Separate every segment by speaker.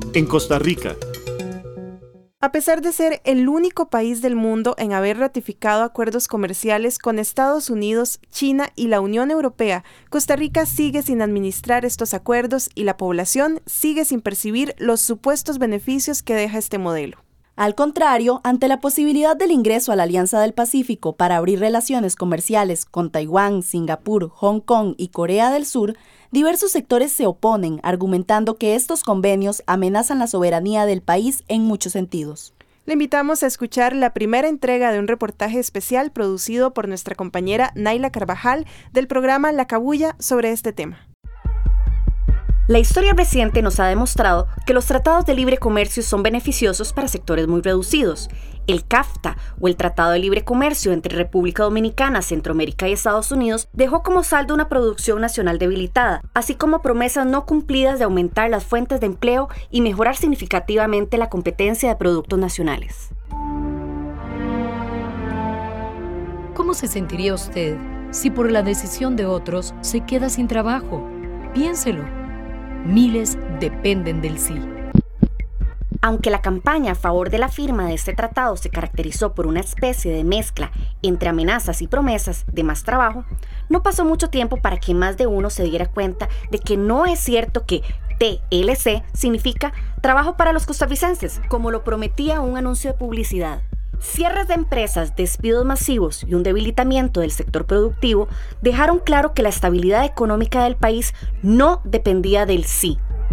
Speaker 1: En Costa Rica.
Speaker 2: A pesar de ser el único país del mundo en haber ratificado acuerdos comerciales con Estados Unidos, China y la Unión Europea, Costa Rica sigue sin administrar estos acuerdos y la población sigue sin percibir los supuestos beneficios que deja este modelo.
Speaker 3: Al contrario, ante la posibilidad del ingreso a la Alianza del Pacífico para abrir relaciones comerciales con Taiwán, Singapur, Hong Kong y Corea del Sur, diversos sectores se oponen, argumentando que estos convenios amenazan la soberanía del país en muchos sentidos.
Speaker 2: Le invitamos a escuchar la primera entrega de un reportaje especial producido por nuestra compañera Naila Carvajal del programa La Cabulla sobre este tema.
Speaker 4: La historia reciente nos ha demostrado que los tratados de libre comercio son beneficiosos para sectores muy reducidos. El CAFTA, o el Tratado de Libre Comercio entre República Dominicana, Centroamérica y Estados Unidos, dejó como saldo una producción nacional debilitada, así como promesas no cumplidas de aumentar las fuentes de empleo y mejorar significativamente la competencia de productos nacionales.
Speaker 5: ¿Cómo se sentiría usted si por la decisión de otros se queda sin trabajo? Piénselo. Miles dependen del sí.
Speaker 4: Aunque la campaña a favor de la firma de este tratado se caracterizó por una especie de mezcla entre amenazas y promesas de más trabajo, no pasó mucho tiempo para que más de uno se diera cuenta de que no es cierto que TLC significa trabajo para los costarricenses, como lo prometía un anuncio de publicidad. Cierres de empresas, despidos masivos y un debilitamiento del sector productivo dejaron claro que la estabilidad económica del país no dependía del sí.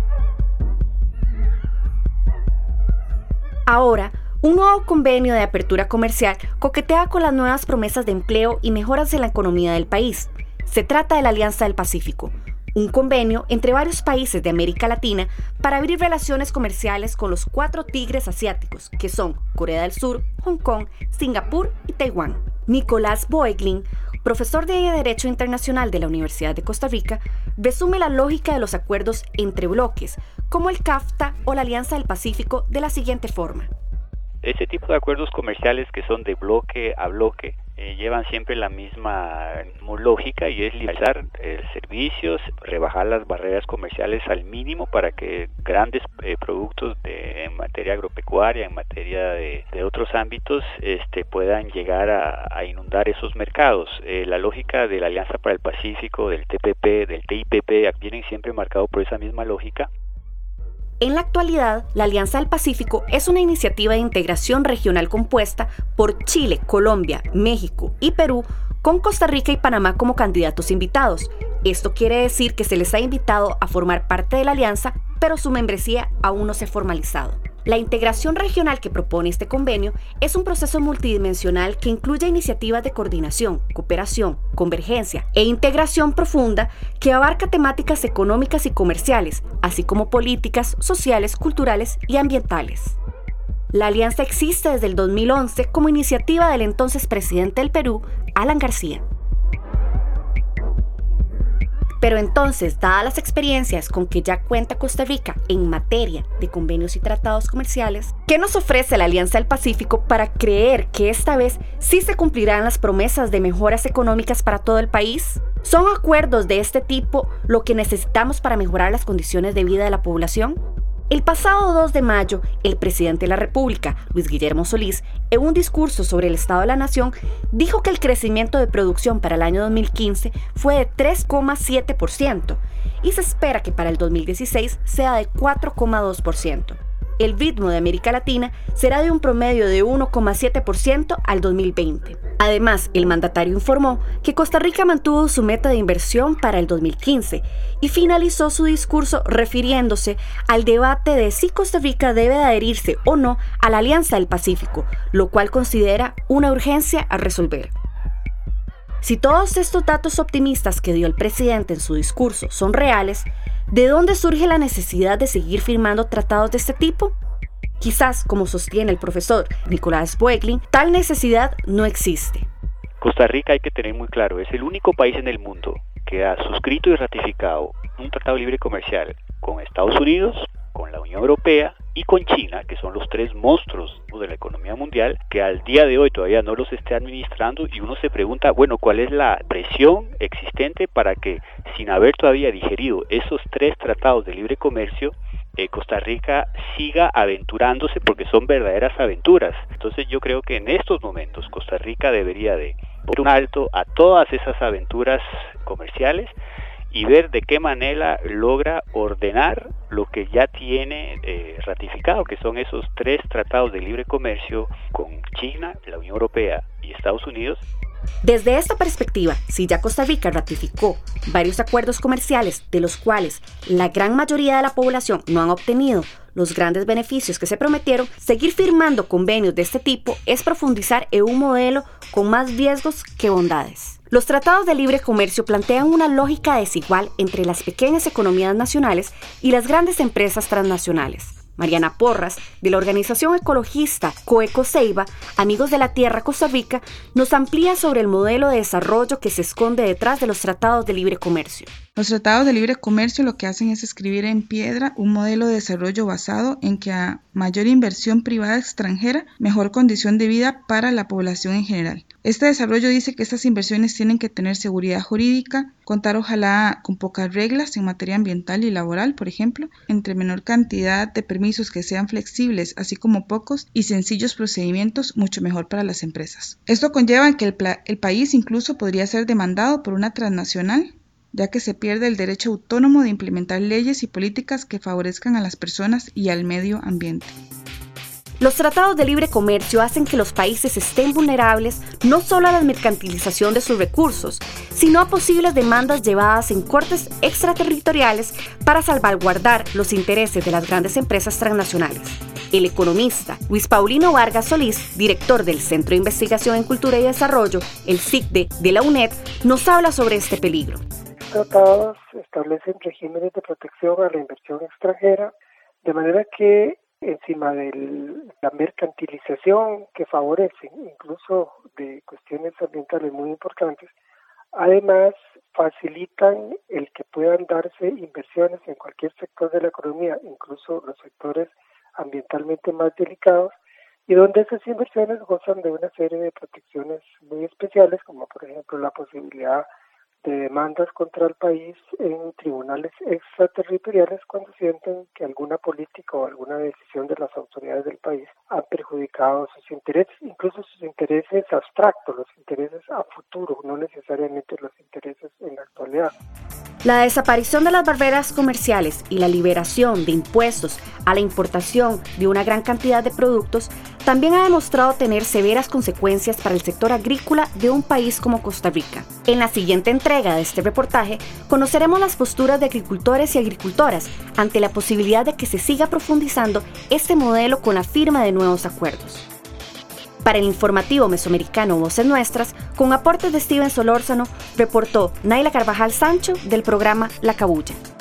Speaker 4: Ahora, un nuevo convenio de apertura comercial coquetea con las nuevas promesas de empleo y mejoras en la economía del país. Se trata de la Alianza del Pacífico, un convenio entre varios países de América Latina para abrir relaciones comerciales con los 4 tigres asiáticos, que son Corea del Sur, Hong Kong, Singapur y Taiwán. Nicolás Boeglin, profesor de Derecho Internacional de la Universidad de Costa Rica, resume la lógica de los acuerdos entre bloques, como el CAFTA o la Alianza del Pacífico, de la siguiente forma.
Speaker 6: Este tipo de acuerdos comerciales que son de bloque a bloque llevan siempre la misma lógica, y es liberalizar servicios, rebajar las barreras comerciales al mínimo para que grandes productos en materia agropecuaria, en materia de otros ámbitos, puedan llegar a inundar esos mercados. La lógica de la Alianza para el Pacífico, del TPP, del TIPP, vienen siempre marcados por esa misma lógica.
Speaker 4: En la actualidad, la Alianza del Pacífico es una iniciativa de integración regional compuesta por Chile, Colombia, México y Perú, con Costa Rica y Panamá como candidatos invitados. Esto quiere decir que se les ha invitado a formar parte de la alianza, pero su membresía aún no se ha formalizado. La integración regional que propone este convenio es un proceso multidimensional que incluye iniciativas de coordinación, cooperación, convergencia e integración profunda que abarca temáticas económicas y comerciales, así como políticas, sociales, culturales y ambientales. La alianza existe desde el 2011 como iniciativa del entonces presidente del Perú, Alan García. Pero entonces, dadas las experiencias con que ya cuenta Costa Rica en materia de convenios y tratados comerciales, ¿qué nos ofrece la Alianza del Pacífico para creer que esta vez sí se cumplirán las promesas de mejoras económicas para todo el país? ¿Son acuerdos de este tipo lo que necesitamos para mejorar las condiciones de vida de la población? El pasado 2 de mayo, el presidente de la República, Luis Guillermo Solís, en un discurso sobre el Estado de la Nación, dijo que el crecimiento de producción para el año 2015 fue de 3,7% y se espera que para el 2016 sea de 4,2%. El ritmo de América Latina será de un promedio de 1,7% al 2020. Además, el mandatario informó que Costa Rica mantuvo su meta de inversión para el 2015 y finalizó su discurso refiriéndose al debate de si Costa Rica debe adherirse o no a la Alianza del Pacífico, lo cual considera una urgencia a resolver. Si todos estos datos optimistas que dio el presidente en su discurso son reales, ¿de dónde surge la necesidad de seguir firmando tratados de este tipo? Quizás, como sostiene el profesor Nicolás Boeglin, tal necesidad no existe.
Speaker 6: Costa Rica, hay que tener muy claro, es el único país en el mundo que ha suscrito y ratificado un tratado libre comercial con Estados Unidos, con la Unión Europea y con China, que son los 3 monstruos de la economía mundial, que al día de hoy todavía no los esté administrando, y uno se pregunta, bueno, ¿cuál es la presión existente para que, sin haber todavía digerido esos 3 tratados de libre comercio, Costa Rica siga aventurándose, porque son verdaderas aventuras. Entonces yo creo que en estos momentos Costa Rica debería de poner un alto a todas esas aventuras comerciales y ver de qué manera logra ordenar lo que ya tiene ratificado, que son esos 3 tratados de libre comercio con China, la Unión Europea y Estados Unidos.
Speaker 4: Desde esta perspectiva, si ya Costa Rica ratificó varios acuerdos comerciales de los cuales la gran mayoría de la población no han obtenido los grandes beneficios que se prometieron, seguir firmando convenios de este tipo es profundizar en un modelo con más riesgos que bondades. Los tratados de libre comercio plantean una lógica desigual entre las pequeñas economías nacionales y las grandes empresas transnacionales. Mariana Porras, de la organización ecologista Coecoceiba, Amigos de la Tierra Costa Rica, nos amplía sobre el modelo de desarrollo que se esconde detrás de los tratados de libre comercio.
Speaker 1: Los tratados de libre comercio lo que hacen es escribir en piedra un modelo de desarrollo basado en que a mayor inversión privada extranjera, mejor condición de vida para la población en general. Este desarrollo dice que estas inversiones tienen que tener seguridad jurídica, contar ojalá con pocas reglas en materia ambiental y laboral, por ejemplo, entre menor cantidad de permisos que sean flexibles, así como pocos y sencillos procedimientos, mucho mejor para las empresas. Esto conlleva que el país incluso podría ser demandado por una transnacional, ya que se pierde el derecho autónomo de implementar leyes y políticas que favorezcan a las personas y al medio ambiente.
Speaker 4: Los tratados de libre comercio hacen que los países estén vulnerables no solo a la mercantilización de sus recursos, sino a posibles demandas llevadas en cortes extraterritoriales para salvaguardar los intereses de las grandes empresas transnacionales. El economista Luis Paulino Vargas Solís, director del Centro de Investigación en Cultura y Desarrollo, el CICDE de la UNED, nos habla sobre este peligro.
Speaker 7: Tratados establecen regímenes de protección a la inversión extranjera, de manera que encima de la mercantilización que favorecen, incluso de cuestiones ambientales muy importantes, además facilitan el que puedan darse inversiones en cualquier sector de la economía, incluso los sectores ambientalmente más delicados, y donde esas inversiones gozan de una serie de protecciones muy especiales, como por ejemplo la posibilidad de demandas contra el país en tribunales extraterritoriales cuando sienten que alguna política o alguna decisión de las autoridades del país ha perjudicado sus intereses, incluso sus intereses abstractos, los intereses a futuro, no necesariamente los intereses en la actualidad.
Speaker 4: La desaparición de las barreras comerciales y la liberación de impuestos a la importación de una gran cantidad de productos también ha demostrado tener severas consecuencias para el sector agrícola de un país como Costa Rica. En la siguiente entrega de este reportaje conoceremos las posturas de agricultores y agricultoras ante la posibilidad de que se siga profundizando este modelo con la firma de nuevos acuerdos. Para el informativo mesoamericano Voces Nuestras, con aportes de Steven Solórzano, reportó Naila Carvajal Sancho del programa La Cabulla.